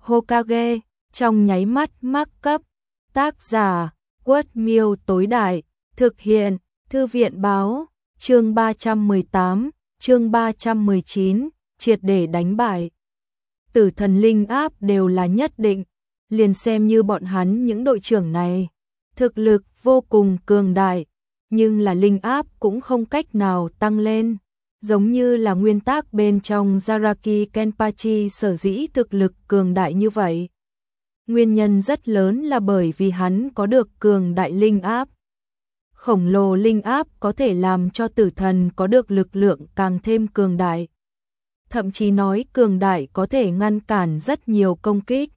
Hokage, trong nháy mắt mắc cấp. Tác giả, Quất Miêu tối đại, thực hiện, Thư viện báo, chương 318, chương 319, triệt để đánh bại. Tử thần linh áp đều là nhất định, liền xem như bọn hắn những đội trưởng này. Thực lực vô cùng cường đại, nhưng là linh áp cũng không cách nào tăng lên. Giống như là nguyên tắc bên trong Zaraki Kenpachi sở dĩ thực lực cường đại như vậy. Nguyên nhân rất lớn là bởi vì hắn có được cường đại linh áp. Khổng lồ linh áp có thể làm cho tử thần có được lực lượng càng thêm cường đại. Thậm chí nói cường đại có thể ngăn cản rất nhiều công kích.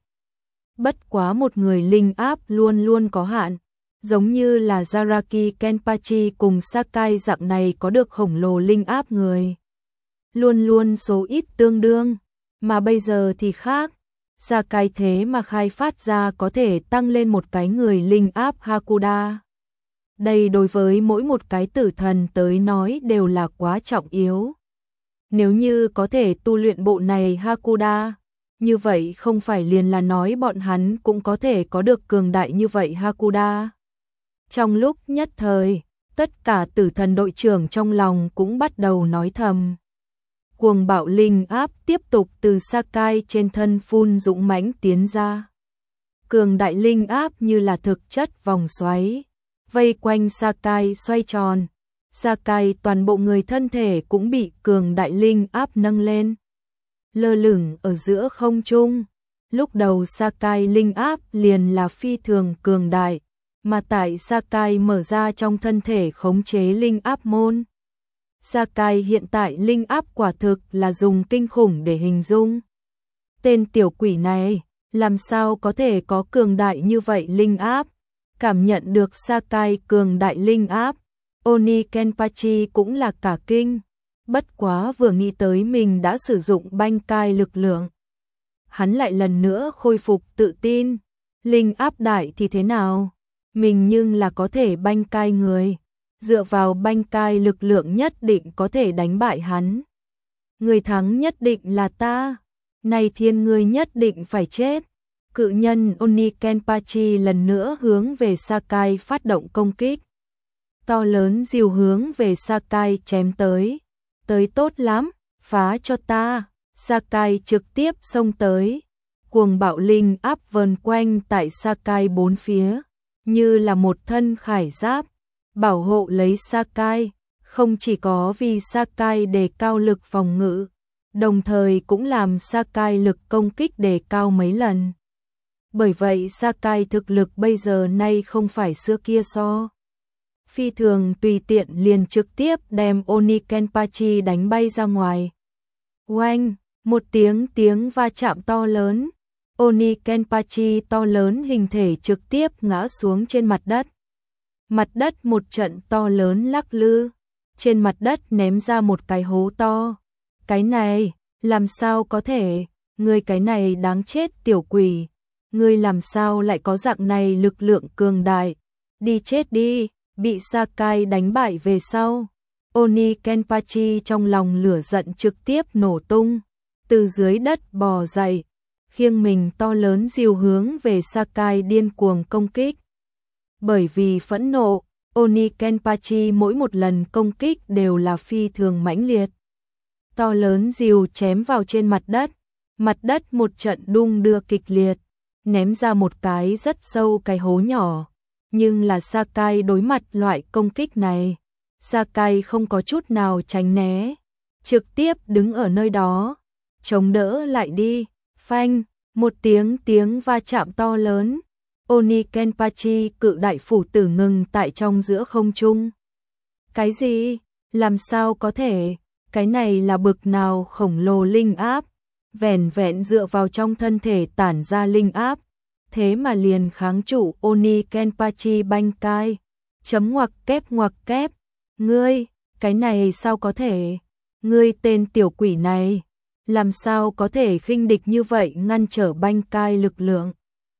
Bất quá một người linh áp luôn luôn có hạn. Giống như là Zaraki Kenpachi cùng Sakai dạng này có được khổng lồ linh áp người. Luôn luôn số ít tương đương, mà bây giờ thì khác. Sakai thế mà khai phát ra có thể tăng lên một cái người linh áp Hakuda. Đây đối với mỗi một cái tử thần tới nói đều là quá trọng yếu. Nếu như có thể tu luyện bộ này Hakuda, như vậy không phải liền là nói bọn hắn cũng có thể có được cường đại như vậy Hakuda. Trong lúc nhất thời, tất cả tử thần đội trưởng trong lòng cũng bắt đầu nói thầm. Cuồng bạo linh áp tiếp tục từ Sakai trên thân phun dũng mãnh tiến ra. Cường đại linh áp như là thực chất vòng xoáy, vây quanh Sakai xoay tròn. Sakai toàn bộ người thân thể cũng bị cường đại linh áp nâng lên. Lơ lửng ở giữa không trung. Lúc đầu Sakai linh áp liền là phi thường cường đại, mà tại Sakai mở ra trong thân thể khống chế linh áp môn. Sakai hiện tại linh áp quả thực là dùng kinh khủng để hình dung. Tên tiểu quỷ này, làm sao có thể có cường đại như vậy linh áp? Cảm nhận được Sakai cường đại linh áp, Oni Kenpachi cũng là cả kinh. Bất quá vừa nghĩ tới mình đã sử dụng Bankai lực lượng, hắn lại lần nữa khôi phục tự tin. Linh áp đại thì thế nào? Mình nhưng là có thể Bankai người. Dựa vào Bankai lực lượng nhất định có thể đánh bại hắn. Người thắng nhất định là ta. Này thiên ngươi nhất định phải chết. Cự nhân Oni Kenpachi lần nữa hướng về Sakai phát động công kích. To lớn diều hướng về Sakai chém tới. Tới tốt lắm, phá cho ta. Sakai trực tiếp xông tới. Cuồng bạo linh áp vờn quanh tại Sakai bốn phía, như là một thân khải giáp, bảo hộ lấy Sakai, không chỉ có vì Sakai đề cao lực phòng ngự, đồng thời cũng làm Sakai lực công kích đề cao mấy lần. Bởi vậy Sakai thực lực bây giờ nay không phải xưa kia so. Phi thường tùy tiện liền trực tiếp đem Oni Kenpachi đánh bay ra ngoài. Oanh, một tiếng va chạm to lớn. Oni Kenpachi to lớn hình thể trực tiếp ngã xuống trên mặt đất. Mặt đất một trận to lớn lắc lư, trên mặt đất ném ra một cái hố to. Cái này, làm sao có thể, ngươi cái này đáng chết tiểu quỷ, ngươi làm sao lại có dạng này lực lượng cường đại, đi chết đi, bị Sakai đánh bại về sau. Oni Kenpachi trong lòng lửa giận trực tiếp nổ tung, từ dưới đất bò dậy, khiêng mình to lớn diều hướng về Sakai điên cuồng công kích. Bởi vì phẫn nộ, Oni Kenpachi mỗi một lần công kích đều là phi thường mãnh liệt. To lớn diều chém vào trên mặt đất một trận đung đưa kịch liệt, ném ra một cái rất sâu cái hố nhỏ. Nhưng là Sakai đối mặt loại công kích này, Sakai không có chút nào tránh né, trực tiếp đứng ở nơi đó, chống đỡ lại đi, phanh, một tiếng va chạm to lớn. Oni Kenpachi cự đại phủ tử ngừng tại trong giữa không trung. Cái gì? Làm sao có thể? Cái này là bực nào khổng lồ linh áp? Vẻn vẹn dựa vào trong thân thể tản ra linh áp, thế mà liền kháng trụ Oni Kenpachi Bankai. Chấm ngoặc kép. Ngươi, cái này sao có thể? Ngươi tên tiểu quỷ này, làm sao có thể khinh địch như vậy ngăn trở Bankai lực lượng?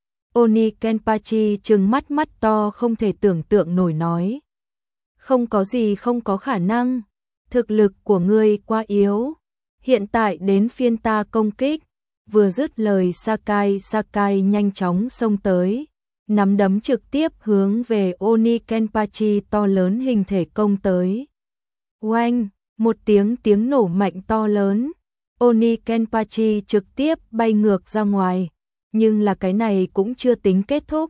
Oni Kenpachi trừng mắt to không thể tưởng tượng nổi nói. Không có gì không có khả năng, thực lực của ngươi quá yếu, hiện tại đến phiên ta công kích. Vừa dứt lời Sakai nhanh chóng xông tới, nắm đấm trực tiếp hướng về Oni Kenpachi to lớn hình thể công tới. Oanh, một tiếng nổ mạnh to lớn, Oni Kenpachi trực tiếp bay ngược ra ngoài, nhưng là cái này cũng chưa tính kết thúc.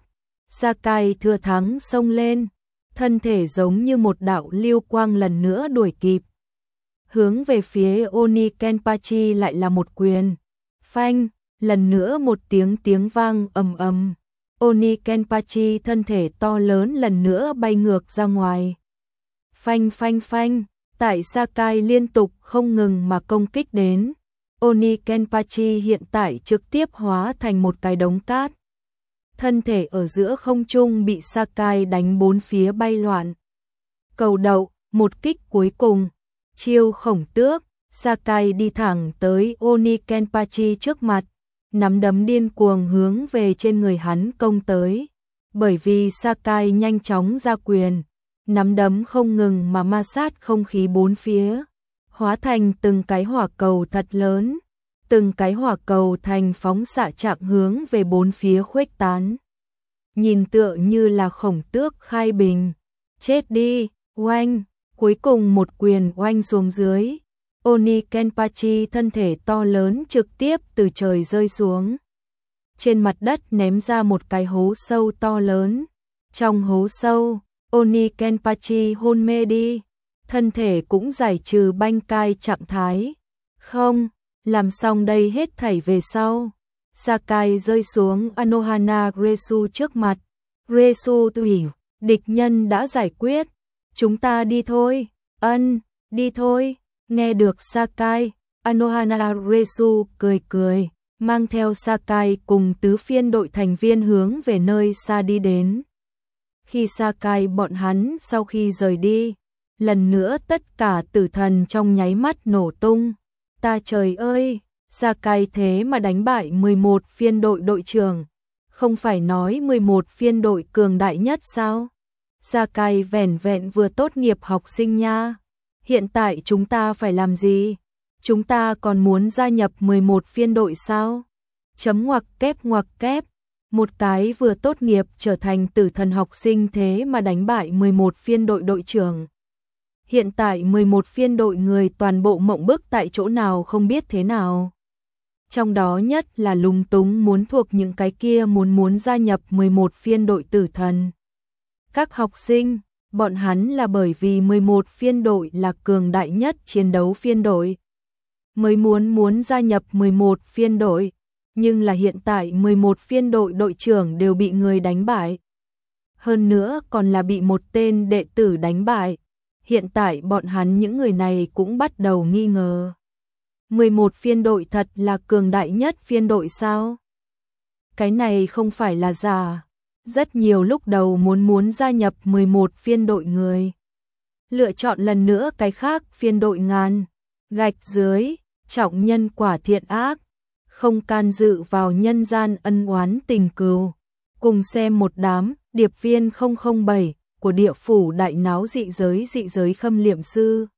Sakai thừa thắng xông lên, thân thể giống như một đạo lưu quang lần nữa đuổi kịp. Hướng về phía Oni Kenpachi lại là một quyền. Phanh, lần nữa một tiếng vang ầm ầm. Oni Kenpachi thân thể to lớn lần nữa bay ngược ra ngoài. Phanh phanh phanh, tại Sakai liên tục không ngừng mà công kích đến. Oni Kenpachi hiện tại trực tiếp hóa thành một cái đống cát. Thân thể ở giữa không trung bị Sakai đánh bốn phía bay loạn. Cầu đậu, một kích cuối cùng. Chiêu khổng tước, Sakai đi thẳng tới Oni Kenpachi trước mặt, nắm đấm điên cuồng hướng về trên người hắn công tới. Bởi vì Sakai nhanh chóng ra quyền, nắm đấm không ngừng mà ma sát không khí bốn phía, hóa thành từng cái hỏa cầu thật lớn, từng cái hỏa cầu thành phóng xạ trạng hướng về bốn phía khuếch tán. Nhìn tựa như là khổng tước khai bình. Chết đi, oanh, cuối cùng một quyền oanh xuống dưới. Oni Kenpachi thân thể to lớn trực tiếp từ trời rơi xuống. Trên mặt đất ném ra một cái hố sâu to lớn. Trong hố sâu, Oni Kenpachi hôn mê đi. Thân thể cũng giải trừ banh cai trạng thái. Không, làm xong đây hết thảy về sau. Sakai rơi xuống Anohana Resu trước mặt. Resu tự hiểu, địch nhân đã giải quyết. Chúng ta đi thôi. Ân, đi thôi. Nghe được Sakai, Anohana Resu cười cười, mang theo Sakai cùng tứ phiên đội thành viên hướng về nơi xa đi đến. Khi Sakai bọn hắn sau khi rời đi, lần nữa tất cả tử thần trong nháy mắt nổ tung. Ta trời ơi, Sakai thế mà đánh bại 11 phiên đội đội trưởng. Không phải nói 11 phiên đội cường đại nhất sao? Sakai vẻn vẹn vừa tốt nghiệp học sinh nha. Hiện tại chúng ta phải làm gì? Chúng ta còn muốn gia nhập 11 phiên đội sao? Chấm ngoặc kép. Một cái vừa tốt nghiệp trở thành tử thần học sinh thế mà đánh bại 11 phiên đội đội trưởng. Hiện tại 11 phiên đội người toàn bộ mộng bức tại chỗ nào không biết thế nào. Trong đó nhất là lúng túng muốn thuộc những cái kia muốn gia nhập 11 phiên đội tử thần. Các học sinh, bọn hắn là bởi vì 11 phiên đội là cường đại nhất chiến đấu phiên đội, mới muốn gia nhập 11 phiên đội, nhưng là hiện tại 11 phiên đội đội trưởng đều bị người đánh bại. Hơn nữa còn là bị một tên đệ tử đánh bại. Hiện tại bọn hắn những người này cũng bắt đầu nghi ngờ. 11 phiên đội thật là cường đại nhất phiên đội sao? Cái này không phải là giả. Rất nhiều lúc đầu muốn gia nhập 11 phiên đội người. Lựa chọn lần nữa cái khác phiên đội ngàn. Gạch dưới, trọng nhân quả thiện ác. Không can dự vào nhân gian ân oán tình cừu. Cùng xem một đám, điệp viên 007 của địa phủ đại náo dị giới khâm liệm sư.